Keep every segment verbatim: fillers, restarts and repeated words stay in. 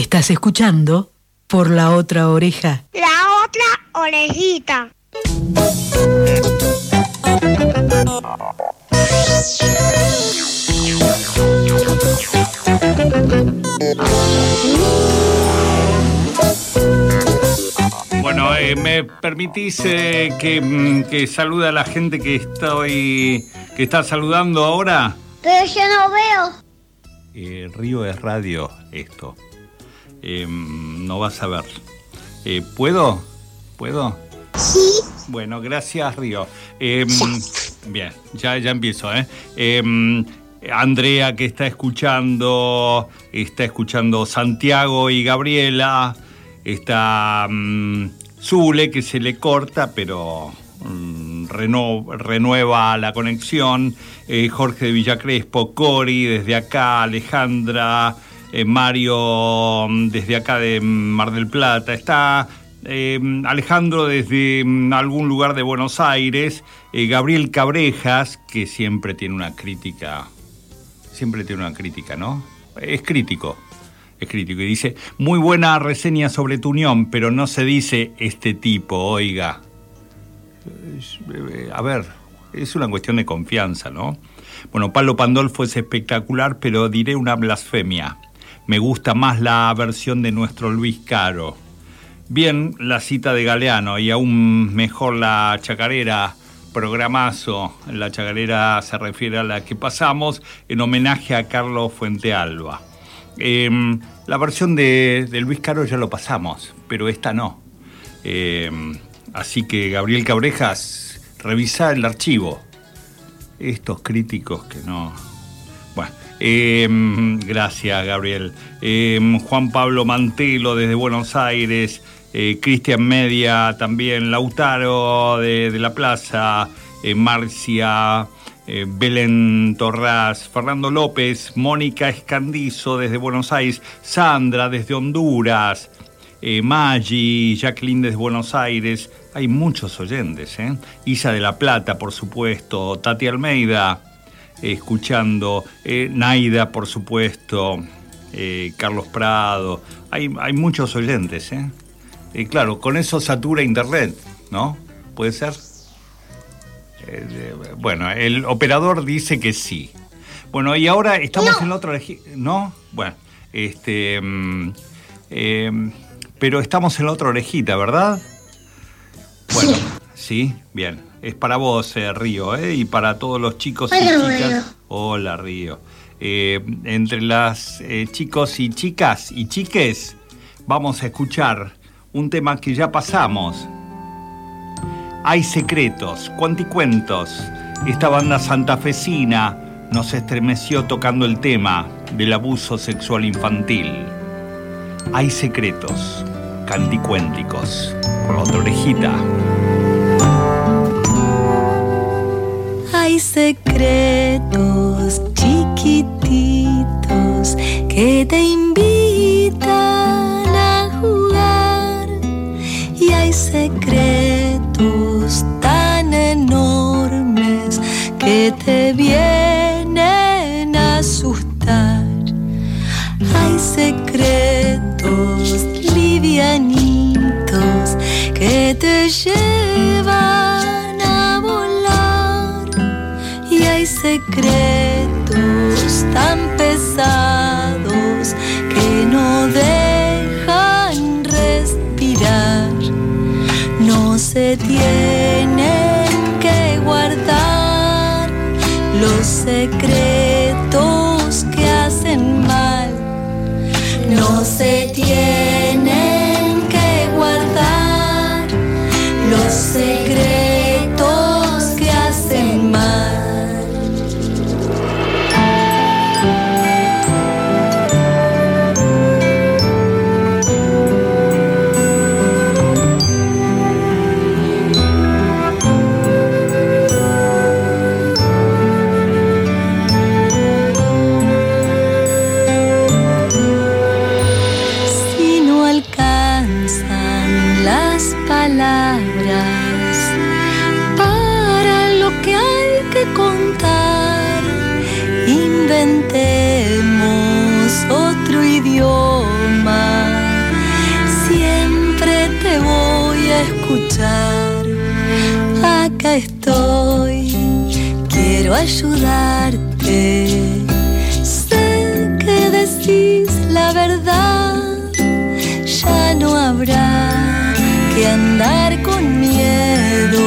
Estás escuchando Por la Otra Oreja. La Otra Orejita. Bueno, eh, ¿me permitís eh, que, que salude a la gente que estoy que está saludando ahora? Pero yo no veo. Eh, Río es radio esto. Eh, no vas a ver. Eh, ¿Puedo? ¿Puedo? Sí. Bueno, gracias, Río. Eh, bien, ya, ya empiezo, ¿eh? eh Andrea, que está escuchando, está escuchando Santiago y Gabriela, está um, Zule, que se le corta, pero um, reno, renueva la conexión, eh, Jorge de Villacrespo, Cori, desde acá, Alejandra, eh, Mario, desde acá de Mar del Plata, está eh, Alejandro desde um, algún lugar de Buenos Aires, eh, Gabriel Cabrejas, que siempre tiene una crítica... Siempre tiene una crítica, ¿no? Es crítico, es crítico. Y dice, muy buena reseña sobre tu unión, pero no se dice este tipo, oiga. A ver, es una cuestión de confianza, ¿no? Bueno, Pablo Pandolfo es espectacular, pero diré una blasfemia. Me gusta más la versión de nuestro Luis Caro. Bien, la cita de Galeano, y aún mejor la chacarera... Programazo, la chacarera se refiere a la que pasamos en homenaje a Carlos Fuentealba. Eh, la versión de, de Luis Caro ya lo pasamos, pero esta no. Eh, así que, Gabriel Cabrejas, revisá el archivo. Estos críticos que no... Bueno, eh, gracias, Gabriel. Eh, Juan Pablo Mantelo desde Buenos Aires... Eh, Cristian Media también, Lautaro de, de la Plaza, eh, Marcia, eh, Belén Torras, Fernando López, Mónica Escandizo desde Buenos Aires, Sandra desde Honduras, eh, Maggi, Jacqueline desde Buenos Aires. Hay muchos oyentes, ¿eh? Isa de la Plata, por supuesto, Tati Almeida, eh, escuchando, eh, Naida, por supuesto, eh, Carlos Prado. Hay, hay muchos oyentes, ¿eh? Y eh, claro, con eso satura internet, ¿no? ¿Puede ser? Eh, bueno, el operador dice que sí. Bueno, y ahora estamos no. en la otra... ¿No? Bueno, este... Eh, pero estamos en la otra orejita, ¿verdad? Bueno, sí, bien. Es para vos, eh, Río, ¿eh? Y para todos los chicos y Hola, chicas. Río. Hola, Río. Eh, entre las eh, chicos y chicas y chiques, vamos a escuchar... un tema que ya pasamos. Hay secretos, cuanticuentos. Esta banda santafesina nos estremeció tocando el tema del abuso sexual infantil. Hay secretos, canticuénticos. Por la otra orejita. Hay secretos chiquititos que te invitan a jugar. Y hay secretos tan enormes que te vienen a asustar. Hay secretos livianitos que te llevan a volar. Y hay secretos tan pesados que no dejan respirar. No se tienen que guardar los secretos que hacen mal. No se tienen que guardar los secretos que hacen mal. palabras escuchar. Acá estoy, quiero ayudarte. Sé que decís la verdad, ya no habrá que andar con miedo,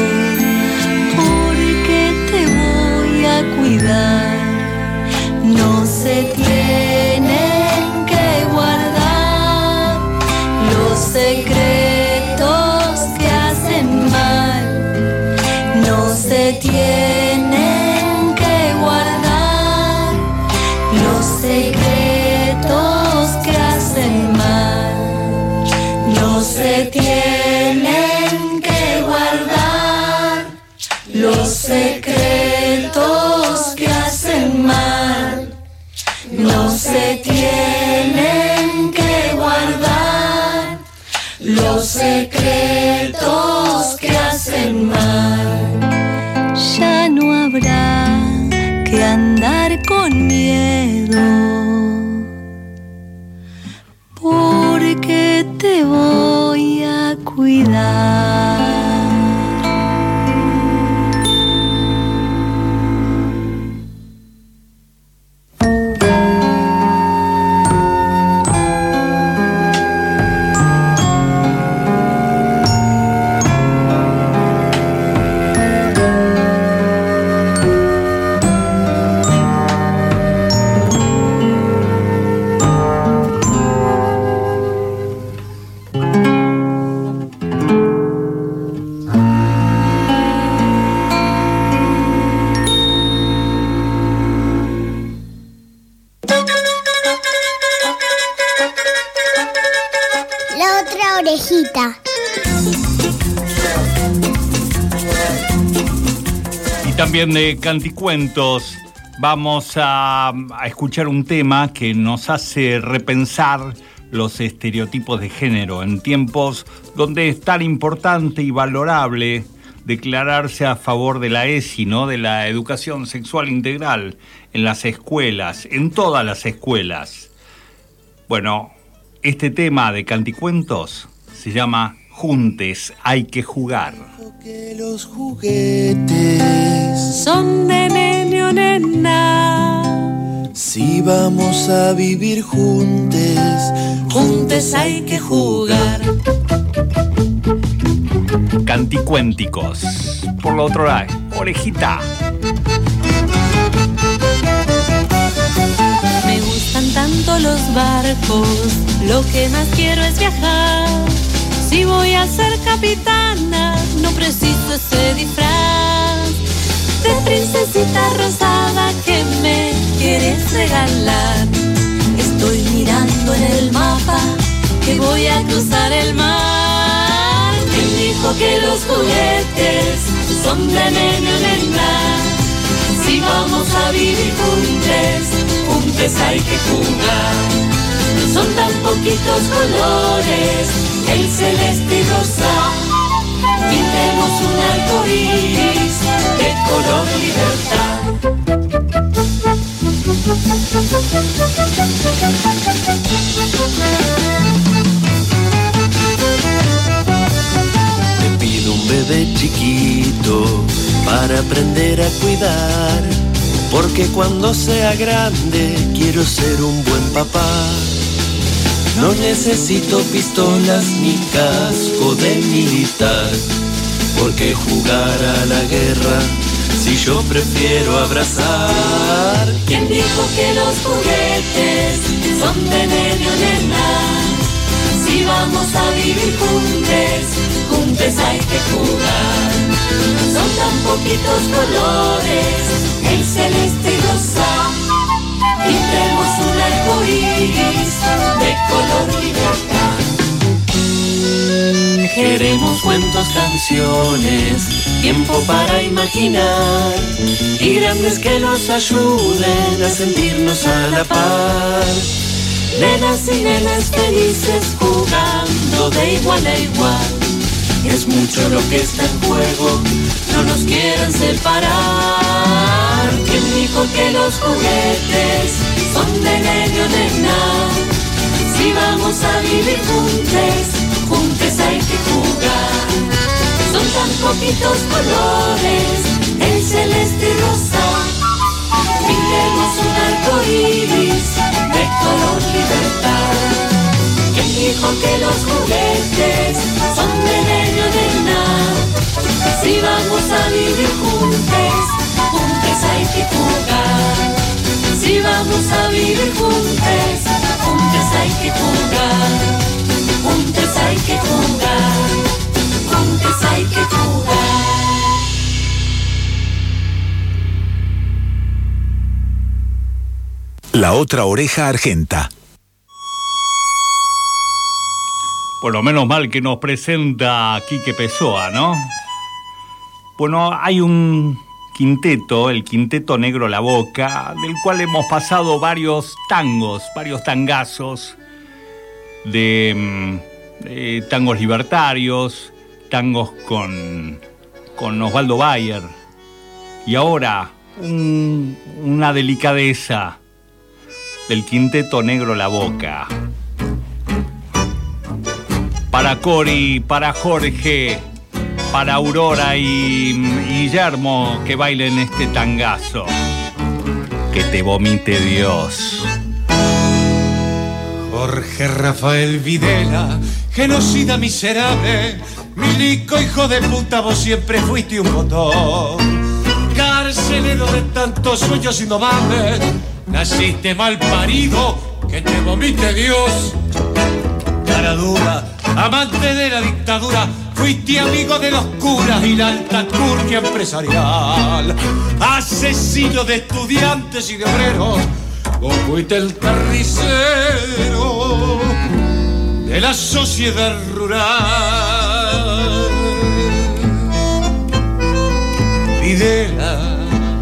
porque te voy a cuidar. No se tienen que guardar los secretos que hacen mal. No se tienen que guardar los secretos que hacen mal. No se tienen que guardar los secretos que hacen mal. No se tienen que guardar los secretos que hacen mal. Ya no habrá que andar con miedo, porque te voy a cuidar. Y también de Canticuentos vamos a, a escuchar un tema que nos hace repensar los estereotipos de género en tiempos donde es tan importante y valorable declararse a favor de la E S I, ¿no? De la educación sexual integral en las escuelas, en todas las escuelas. Bueno, este tema de Canticuentos se llama Juntes hay que jugar. Que los juguetes son de nene o nena. Si vamos a vivir juntes, juntes hay que jugar. Canticuénticos. Por lo otro lado, orejita. Me gustan tanto los barcos, lo que más quiero es viajar. Si voy a ser capitana, no preciso ese disfraz de princesita rosada que me quieres regalar. Estoy mirando en el mapa que voy a cruzar el mar. ¿Quién dijo que los juguetes son de nene o nena? Si vamos a vivir juntos, juntos hay que jugar. Son tan poquitos colores, el celeste y rosa. Pintemos un arco iris de color libertad. Te pido un bebé chiquito para aprender a cuidar, porque cuando sea grande quiero ser un buen papá. No necesito pistolas ni casco de militar, porque jugar a la guerra si yo prefiero abrazar. ¿Quién dijo que los juguetes son de nene o nena? Si vamos a vivir juntos, juntos hay que jugar. Son tan poquitos colores, el celeste y rosa. Pintemos un arco iris de color libertad. Queremos cuentos, canciones, tiempo para imaginar, y grandes que nos ayuden a sentirnos a la par. Nenas y nenas felices jugando de igual a igual. Es mucho lo que está en juego, no nos quieran separar. ¿Quién dijo que los juguetes son de nene o nena? Si vamos a vivir juntos, juntos hay que jugar. Son tan poquitos colores, el celeste y rosa. Pintemos un arco iris de color libertad. ¿Quién dijo que los juguetes son veneno de nada? Si vamos a vivir juntos, juntos hay que jugar. Si vamos a vivir juntos, juntos hay que jugar. Juntos hay que jugar. Juntos hay que jugar. La otra oreja argenta. Por lo menos mal que nos presenta Quique Pessoa, ¿no? Bueno, hay un quinteto, el Quinteto Negro La Boca, del cual hemos pasado varios tangos, varios tangazos, de, de tangos libertarios, tangos con, con Osvaldo Bayer. Y ahora, un, una delicadeza del Quinteto Negro La Boca. Para Cori, para Jorge, para Aurora y, y Guillermo que bailen este tangazo. Que te vomite Dios. Jorge Rafael Videla, genocida miserable, milico hijo de puta, vos siempre fuiste un botón. Carcelero de tantos sueños indomables, naciste mal parido, que te vomite Dios. Cara dura, amante de la dictadura, fuiste amigo de los curas y la alta alcurnia empresarial. Asesino de estudiantes y de obreros, vos fuiste el carnicero de la sociedad rural. Videla,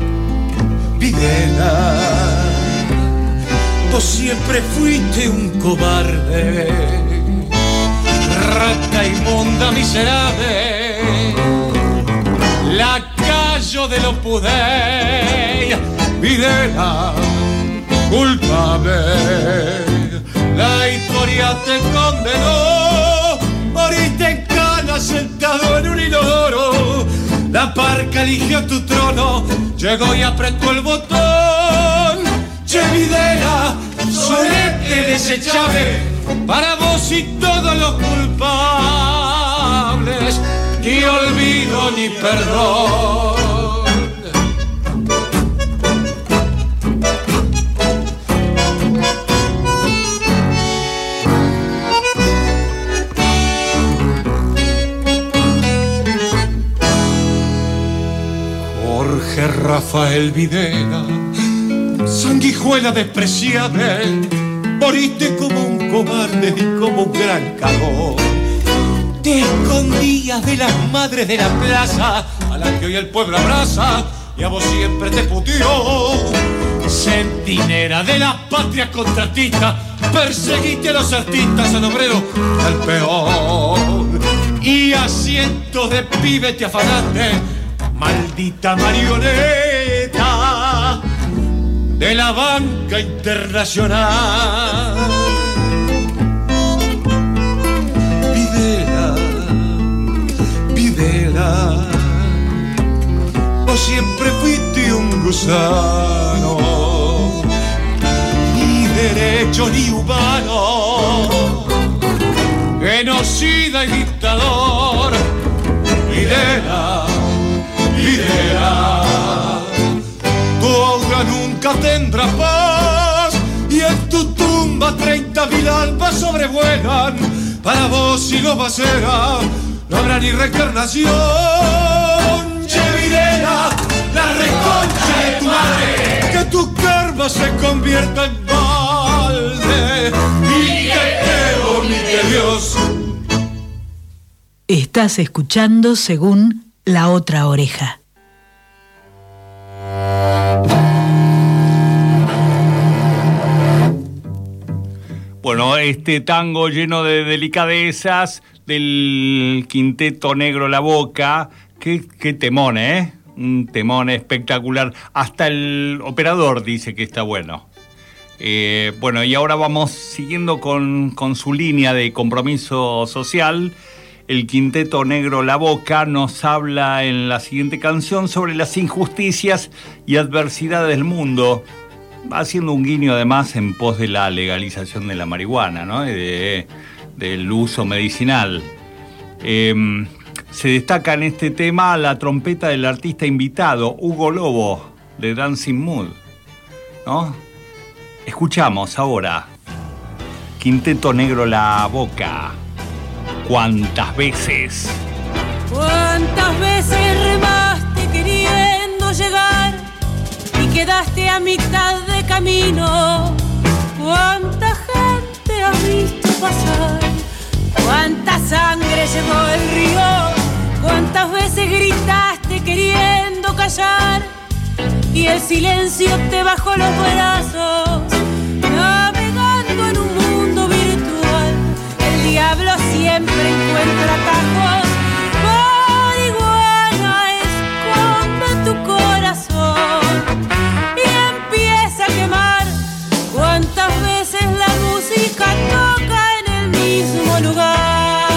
Videla, vos siempre fuiste un cobarde, rata inmunda miserable, lacayo de los Pudey. Videla, culpable, la historia te condenó, moriste en cana sentado en un inodoro. La parca eligió tu trono, llegó y apretó el botón. Che Videla, solete desechable, para vos y todos los culpables, ni olvido ni perdón. Jorge Rafael Videla, sanguijuela despreciable, moriste como un cobarde y como un gran cagón. Te escondías de las madres de la plaza, a las que hoy el pueblo abraza, y a vos siempre te puteó. Centinela de la patria contratista, perseguiste a los artistas, al obrero, al peón. Y a cientos de pibes te afanaste, maldita marioneta de la banca internacional. Videla, Videla, vos siempre fuiste un gusano, ni derecho ni humano, genocida y dictador. Videla, Videla, tu aura nunca tendrá paz, y en tu tumba treinta mil almas sobrevuelan. Para vos si lo va a ser, no habrá ni reencarnación. Che Videla, la reconcha de tu madre, que tu karma se convierta en balde y que te vomite Dios. Estás escuchando Según La Otra Oreja. Bueno, este tango lleno de delicadezas del Quinteto Negro La Boca, qué, qué temón, ¿eh? Un temón espectacular. Hasta el operador dice que está bueno. Eh, bueno, y ahora vamos siguiendo con, con su línea de compromiso social. El Quinteto Negro La Boca nos habla en la siguiente canción sobre las injusticias y adversidades del mundo, haciendo un guiño además en pos de la legalización de la marihuana, ¿no? Y de, del uso medicinal. Eh, se destaca en este tema la trompeta del artista invitado, Hugo Lobo, de Dancing Mood, ¿no? Escuchamos ahora Quinteto Negro La Boca. ¿Cuántas veces? ¿Cuántas veces remaste queriendo llegar y quedaste a mitad de camino? ¿Cuánta gente has visto pasar? ¿Cuánta sangre llevó el río? ¿Cuántas veces gritaste queriendo callar y el silencio te bajó los brazos? Navegando en un mundo virtual, el diablo siempre encuentra atajos. Marihuana, esconde tu corazón y empieza a quemar. ¿Cuántas veces la música toca en el mismo lugar?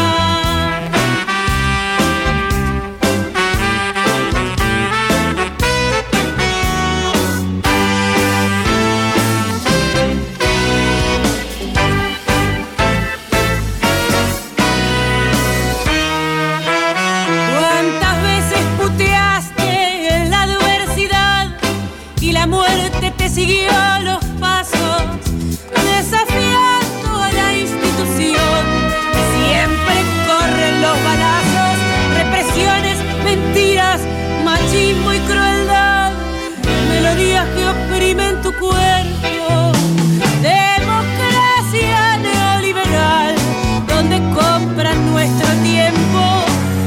Siguió los pasos, desafiando a la institución. Siempre corren los balazos, represiones, mentiras, machismo y crueldad, melodías que oprimen tu cuerpo. Democracia neoliberal, donde compran nuestro tiempo.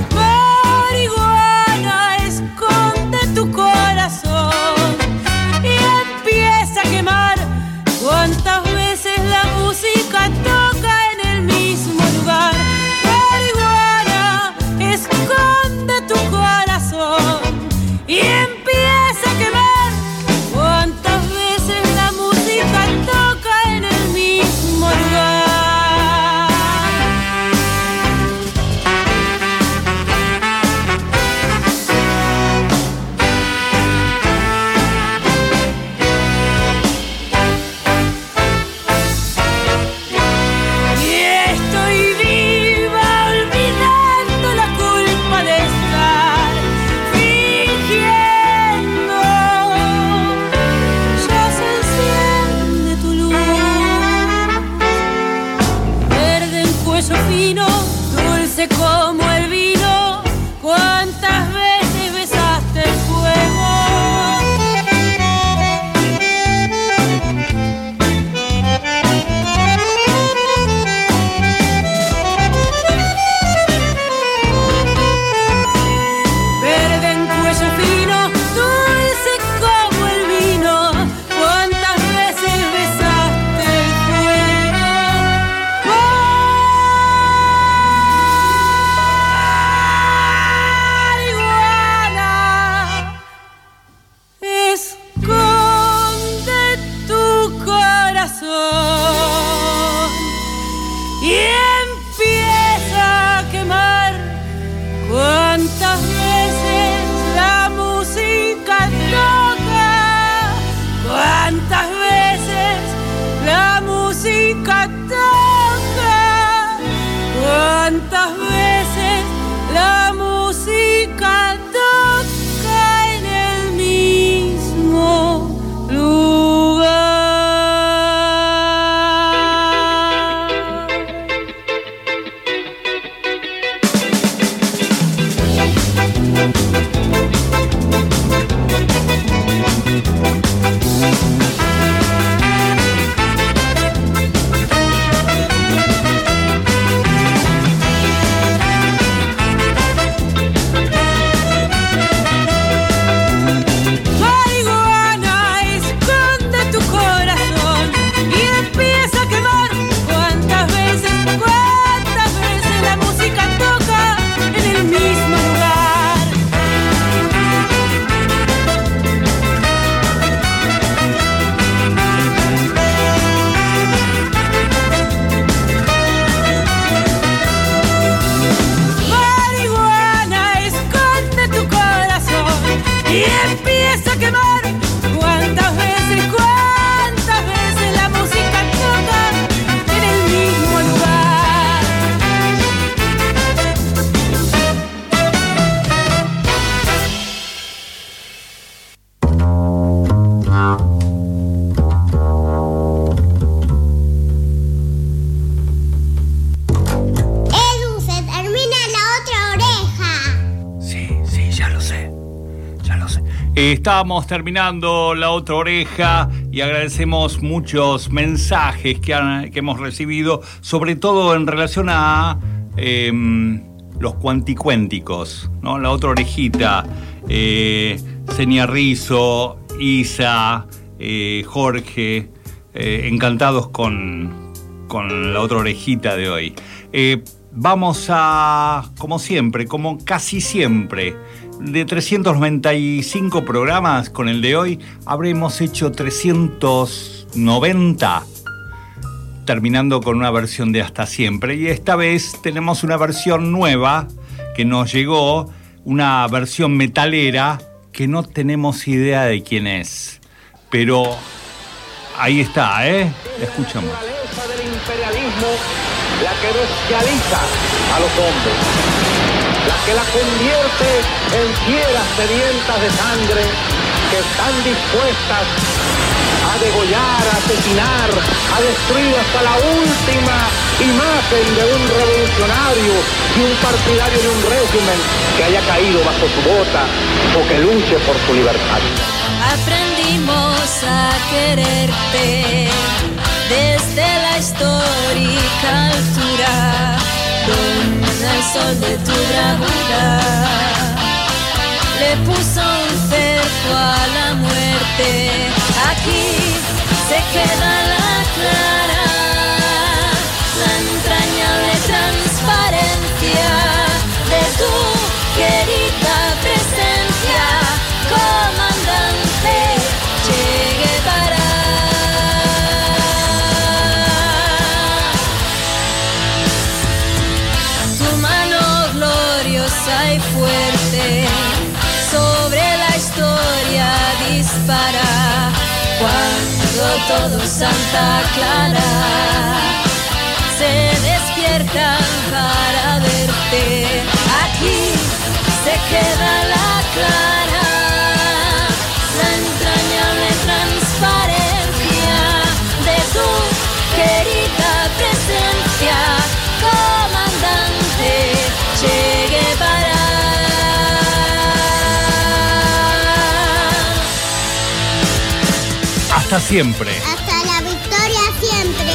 Marihuana, esconde tu corazón. ¿Cuántas veces la música toca en el mismo lugar? Marihuana, esconde tu corazón y empieza a quemar. ¿Cuántas veces la música toca en el mismo lugar? Como el vino, ¿cuántas veces besaste el fuego? Verde en cuello fino, dulce como el vino, ¿cuántas veces besaste el fuego? Eh, estábamos terminando La Otra Oreja y agradecemos muchos mensajes que, han, que hemos recibido, sobre todo en relación a eh, los cuanticuénticos, ¿no? La Otra Orejita, eh, Senia Rizzo, Isa, eh, Jorge, eh, encantados con, con La Otra Orejita de hoy. Eh, vamos a, como siempre, como casi siempre, de trescientos noventa y cinco programas, con el de hoy habremos hecho trescientos noventa, terminando con una versión de Hasta Siempre. Y esta vez tenemos una versión nueva que nos llegó, una versión metalera que no tenemos idea de quién es, pero ahí está, ¿eh? Escuchamos. La naturaleza del imperialismo, la que bestializa a los hombres, la que la convierte en fieras sedientas de sangre que están dispuestas a degollar, a asesinar, a destruir hasta la última imagen de un revolucionario y un partidario de un régimen que haya caído bajo su bota o que luche por su libertad. Aprendimos a quererte desde la histórica altura, donde el sol de tu bravura le puso un cerco a la muerte. Aquí se queda la clara, la entrañable transparencia de tu querida presencia, comandante Che Guevara. Tu mano gloriosa y fuerte sobre la historia dispara, cuando todo Santa Clara se despiertan para verte. Aquí se queda la clara, la entrañable transparencia de tu querida presencia, comandante Che Guevara. Hasta siempre. Hasta la victoria siempre.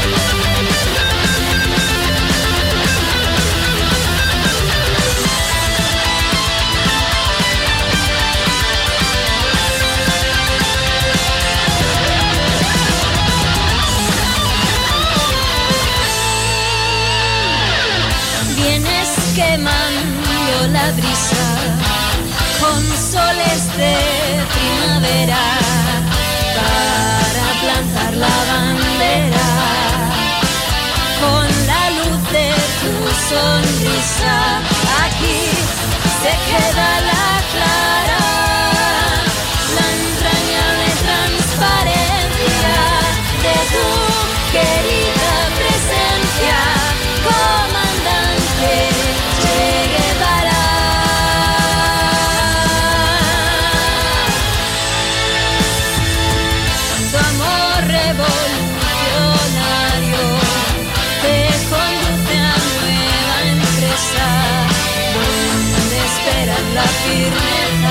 Vienes quemando la brisa con soles de primavera para plantar la bandera, con la luz de tu sonrisa. Aquí se queda la clara, la entrañable transparencia de tu querida presencia, comandante Che Guevara. Tu amor revolucionario te conduce a nueva empresa, donde esperan la firmeza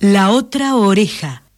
La otra oreja.